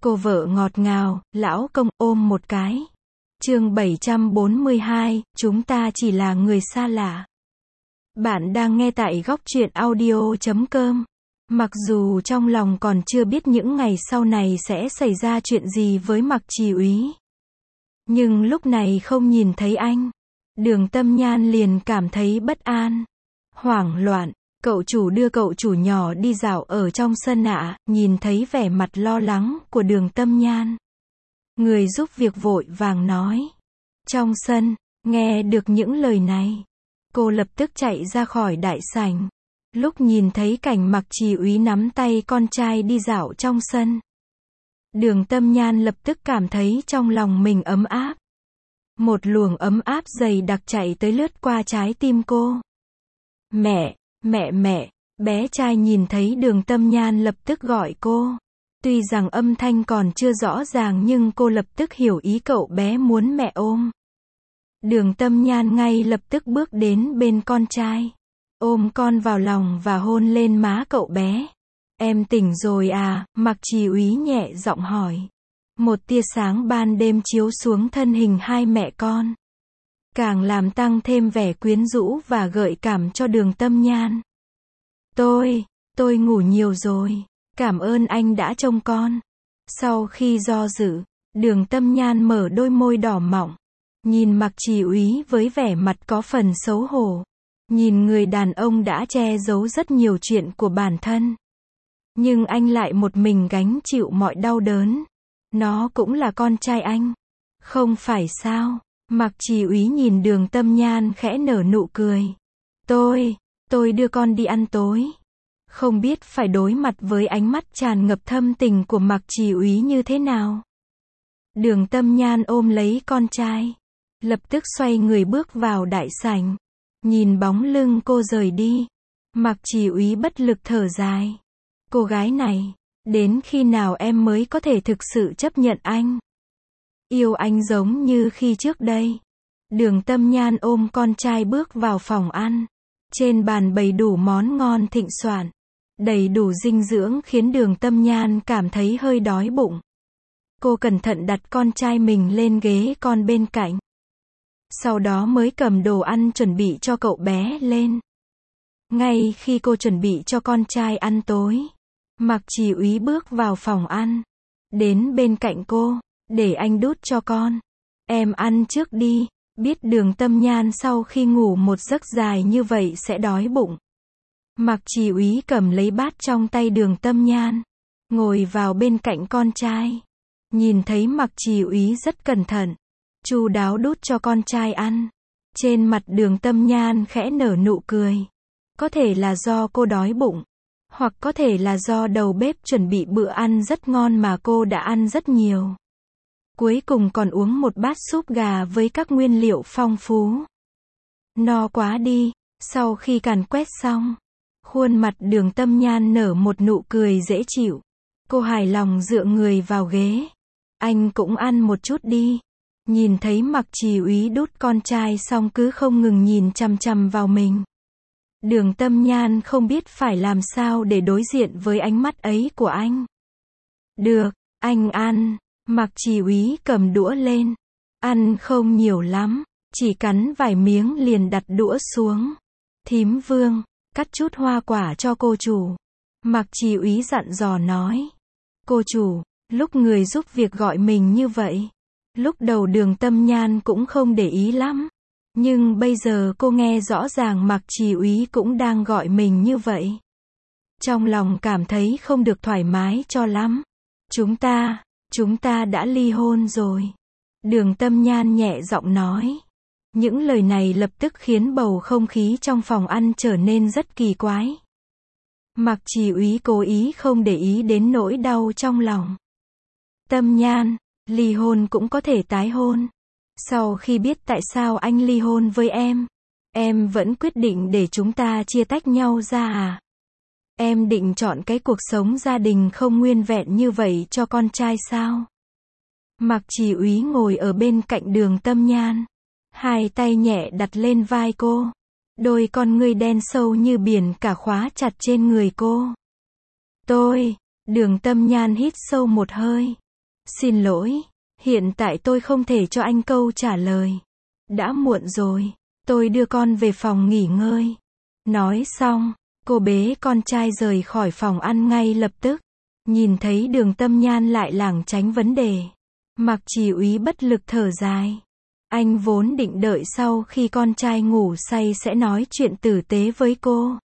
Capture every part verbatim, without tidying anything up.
Cô vợ ngọt ngào, lão công ôm một cái. Chương bảy trăm bốn mươi hai, chúng ta chỉ là người xa lạ. Bạn đang nghe tại góc truyện audio chấm com. Mặc dù trong lòng còn chưa biết những ngày sau này sẽ xảy ra chuyện gì với Mạc Trì Úy, nhưng lúc này không nhìn thấy anh, Đường Tâm Nhan liền cảm thấy bất an, hoảng loạn. Cậu chủ đưa cậu chủ nhỏ đi dạo ở trong sân ạ, nhìn thấy vẻ mặt lo lắng của Đường Tâm Nhan, người giúp việc vội vàng nói. Trong sân, nghe được những lời này, cô lập tức chạy ra khỏi đại sảnh. Lúc nhìn thấy cảnh Mạc Trì Úy nắm tay con trai đi dạo trong sân, Đường Tâm Nhan lập tức cảm thấy trong lòng mình ấm áp. Một luồng ấm áp dày đặc chạy tới lướt qua trái tim cô. Mẹ, mẹ mẹ, bé trai nhìn thấy Đường Tâm Nhan lập tức gọi cô. Tuy rằng âm thanh còn chưa rõ ràng nhưng cô lập tức hiểu ý cậu bé muốn mẹ ôm. Đường Tâm Nhan ngay lập tức bước đến bên con trai, ôm con vào lòng và hôn lên má cậu bé. Em tỉnh rồi à? Mạc Trì Úy nhẹ giọng hỏi. Một tia sáng ban đêm chiếu xuống thân hình hai mẹ con, càng làm tăng thêm vẻ quyến rũ và gợi cảm cho Đường Tâm Nhan. Tôi, tôi ngủ nhiều rồi. Cảm ơn anh đã trông con. Sau khi do dự, Đường Tâm Nhan mở đôi môi đỏ mọng, nhìn Mạc Trì Úy với vẻ mặt có phần xấu hổ. Nhìn người đàn ông đã che giấu rất nhiều chuyện của bản thân, nhưng anh lại một mình gánh chịu mọi đau đớn. Nó cũng là con trai anh, không phải sao? Mạc Trì Úy nhìn Đường Tâm Nhan khẽ nở nụ cười. Tôi, tôi đưa con đi ăn tối. Không biết phải đối mặt với ánh mắt tràn ngập thâm tình của Mạc Trì Úy như thế nào. Đường Tâm Nhan ôm lấy con trai, lập tức xoay người bước vào đại sảnh. Nhìn bóng lưng cô rời đi, Mạc Trì Úy bất lực thở dài. Cô gái này, đến khi nào em mới có thể thực sự chấp nhận anh, yêu anh giống như khi trước đây? Đường Tâm Nhan ôm con trai bước vào phòng ăn. Trên bàn bày đủ món ngon thịnh soạn, đầy đủ dinh dưỡng khiến Đường Tâm Nhan cảm thấy hơi đói bụng. Cô cẩn thận đặt con trai mình lên ghế con bên cạnh, sau đó mới cầm đồ ăn chuẩn bị cho cậu bé lên. Ngay khi cô chuẩn bị cho con trai ăn tối, Mạc Trì Úy bước vào phòng ăn, đến bên cạnh cô, để anh đút cho con. Em ăn trước đi. Biết Đường Tâm Nhan sau khi ngủ một giấc dài như vậy sẽ đói bụng, Mạc Trì Úy cầm lấy bát trong tay Đường Tâm Nhan, ngồi vào bên cạnh con trai. Nhìn thấy Mạc Trì Úy rất cẩn thận, chu đáo đút cho con trai ăn, trên mặt Đường Tâm Nhan khẽ nở nụ cười. Có thể là do cô đói bụng, hoặc có thể là do đầu bếp chuẩn bị bữa ăn rất ngon mà cô đã ăn rất nhiều. Cuối cùng còn uống một bát súp gà với các nguyên liệu phong phú. No quá đi. Sau khi càn quét xong, khuôn mặt Đường Tâm Nhan nở một nụ cười dễ chịu. Cô hài lòng dựa người vào ghế. Anh cũng ăn một chút đi. Nhìn thấy Mạc Trì Úy đút con trai xong cứ không ngừng nhìn chằm chằm vào mình, Đường Tâm Nhan không biết phải làm sao để đối diện với ánh mắt ấy của anh. Được, anh ăn. Mạc Trì Úy cầm đũa lên, ăn không nhiều lắm, chỉ cắn vài miếng liền đặt đũa xuống. Thím Vương, cắt chút hoa quả cho cô chủ. Mạc Trì Úy dặn dò nói. Cô chủ, lúc người giúp việc gọi mình như vậy, lúc đầu Đường Tâm Nhan cũng không để ý lắm, nhưng bây giờ cô nghe rõ ràng Mạc Trì Úy cũng đang gọi mình như vậy, trong lòng cảm thấy không được thoải mái cho lắm. Chúng ta Chúng ta đã ly hôn rồi. Đường Tâm Nhan nhẹ giọng nói. Những lời này lập tức khiến bầu không khí trong phòng ăn trở nên rất kỳ quái. Mạc Trì Úy cố ý không để ý đến nỗi đau trong lòng. Tâm Nhan, ly hôn cũng có thể tái hôn. Sau khi biết tại sao anh ly hôn với em, em vẫn quyết định để chúng ta chia tách nhau ra à? Em định chọn cái cuộc sống gia đình không nguyên vẹn như vậy cho con trai sao? Mạc Trì Úy ngồi ở bên cạnh Đường Tâm Nhan, hai tay nhẹ đặt lên vai cô, đôi con ngươi đen sâu như biển cả khóa chặt trên người cô. Tôi, Đường Tâm Nhan hít sâu một hơi, Xin lỗi, hiện tại tôi không thể cho anh câu trả lời. Đã muộn rồi, tôi đưa con về phòng nghỉ ngơi. Nói xong, cô bế con trai rời khỏi phòng ăn ngay lập tức. Nhìn thấy Đường Tâm Nhan lại lảng tránh vấn đề. Mạc Chỉ Úy bất lực thở dài. Anh vốn định đợi sau khi con trai ngủ say sẽ nói chuyện tử tế với cô.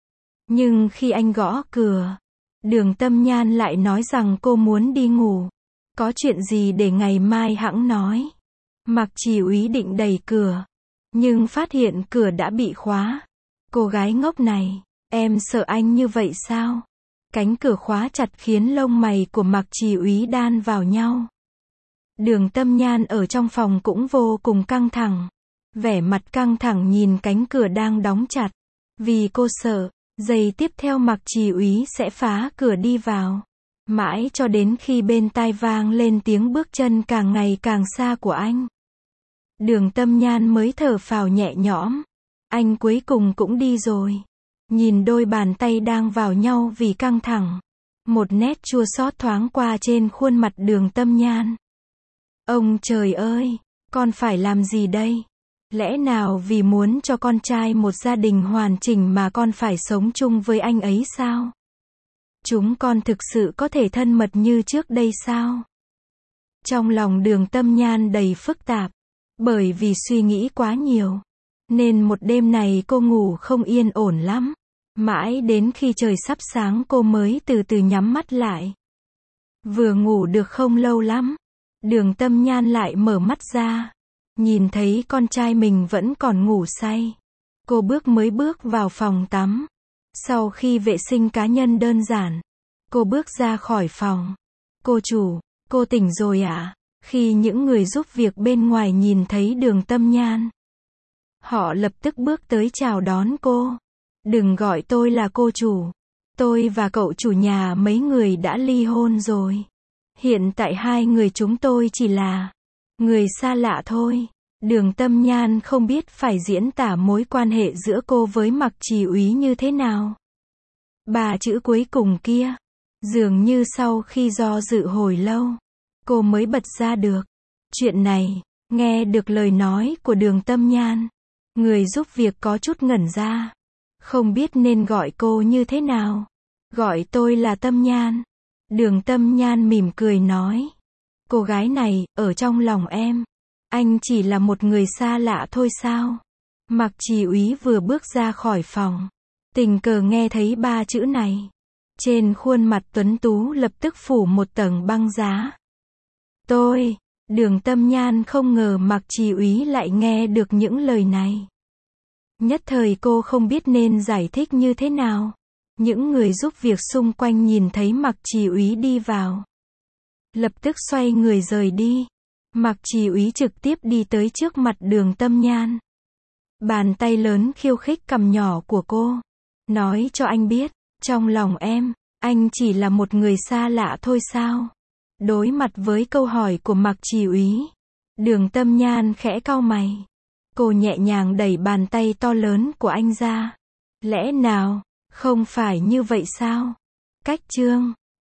Nhưng khi anh gõ cửa, Đường Tâm Nhan lại nói rằng cô muốn đi ngủ. Có chuyện gì để ngày mai hẵng nói. Mạc Chỉ Úy định đẩy cửa, nhưng phát hiện cửa đã bị khóa. Cô gái ngốc này, em sợ anh như vậy sao? Cánh cửa khóa chặt khiến lông mày của Mạc Chỉ Úy đan vào nhau. Đường Tâm Nhan ở trong phòng cũng vô cùng căng thẳng. Vẻ mặt căng thẳng nhìn cánh cửa đang đóng chặt. Vì cô sợ, giây tiếp theo Mạc Chỉ Úy sẽ phá cửa đi vào. Mãi cho đến khi bên tai vang lên tiếng bước chân càng ngày càng xa của anh. Đường Tâm Nhan mới thở phào nhẹ nhõm. Anh cuối cùng cũng đi rồi. Nhìn đôi bàn tay đang vào nhau vì căng thẳng. Một nét chua xót thoáng qua trên khuôn mặt Đường Tâm Nhan. Ông trời ơi, con phải làm gì đây? Lẽ nào vì muốn cho con trai một gia đình hoàn chỉnh mà con phải sống chung với anh ấy sao? Chúng con thực sự có thể thân mật như trước đây sao? Trong lòng Đường Tâm Nhan đầy phức tạp. Bởi vì suy nghĩ quá nhiều, nên một đêm này cô ngủ không yên ổn lắm. Mãi đến khi trời sắp sáng cô mới từ từ nhắm mắt lại. Vừa ngủ được không lâu lắm, Đường Tâm Nhan lại mở mắt ra. Nhìn thấy con trai mình vẫn còn ngủ say. Cô bước mới bước vào phòng tắm. Sau khi vệ sinh cá nhân đơn giản, cô bước ra khỏi phòng. Cô chủ, cô tỉnh rồi ạ? À? Khi những người giúp việc bên ngoài nhìn thấy Đường Tâm Nhan, họ lập tức bước tới chào đón cô. Đừng gọi tôi là cô chủ. Tôi và cậu chủ nhà mấy người đã ly hôn rồi. Hiện tại hai người chúng tôi chỉ là người xa lạ thôi. Đường Tâm Nhan không biết phải diễn tả mối quan hệ giữa cô với Mạc Chỉ Úy như thế nào. Ba chữ cuối cùng kia, dường như sau khi do dự hồi lâu, cô mới bật ra được. Chuyện này, nghe được lời nói của Đường Tâm Nhan, người giúp việc có chút ngẩn ra. Không biết nên gọi cô như thế nào. Gọi tôi là Tâm Nhan. Đường Tâm Nhan mỉm cười nói. Cô gái này, ở trong lòng em, anh chỉ là một người xa lạ thôi sao? Mạc Chỉ Úy vừa bước ra khỏi phòng, tình cờ nghe thấy ba chữ này. Trên khuôn mặt tuấn tú lập tức phủ một tầng băng giá. Tôi, Đường Tâm Nhan không ngờ Mạc Chỉ Úy lại nghe được những lời này. Nhất thời cô không biết nên giải thích như thế nào. Những người giúp việc xung quanh nhìn thấy Mạc Chỉ Úy đi vào, lập tức xoay người rời đi. Mạc Chỉ Úy trực tiếp đi tới trước mặt Đường Tâm Nhan. Bàn tay lớn khiêu khích cằm nhỏ của cô. Nói cho anh biết, trong lòng em, anh chỉ là một người xa lạ thôi sao? Đối mặt với câu hỏi của Mạc Chỉ Úy, Đường Tâm Nhan khẽ cau mày. Cô nhẹ nhàng đẩy bàn tay to lớn của anh ra. Lẽ nào, không phải như vậy sao? Cách chương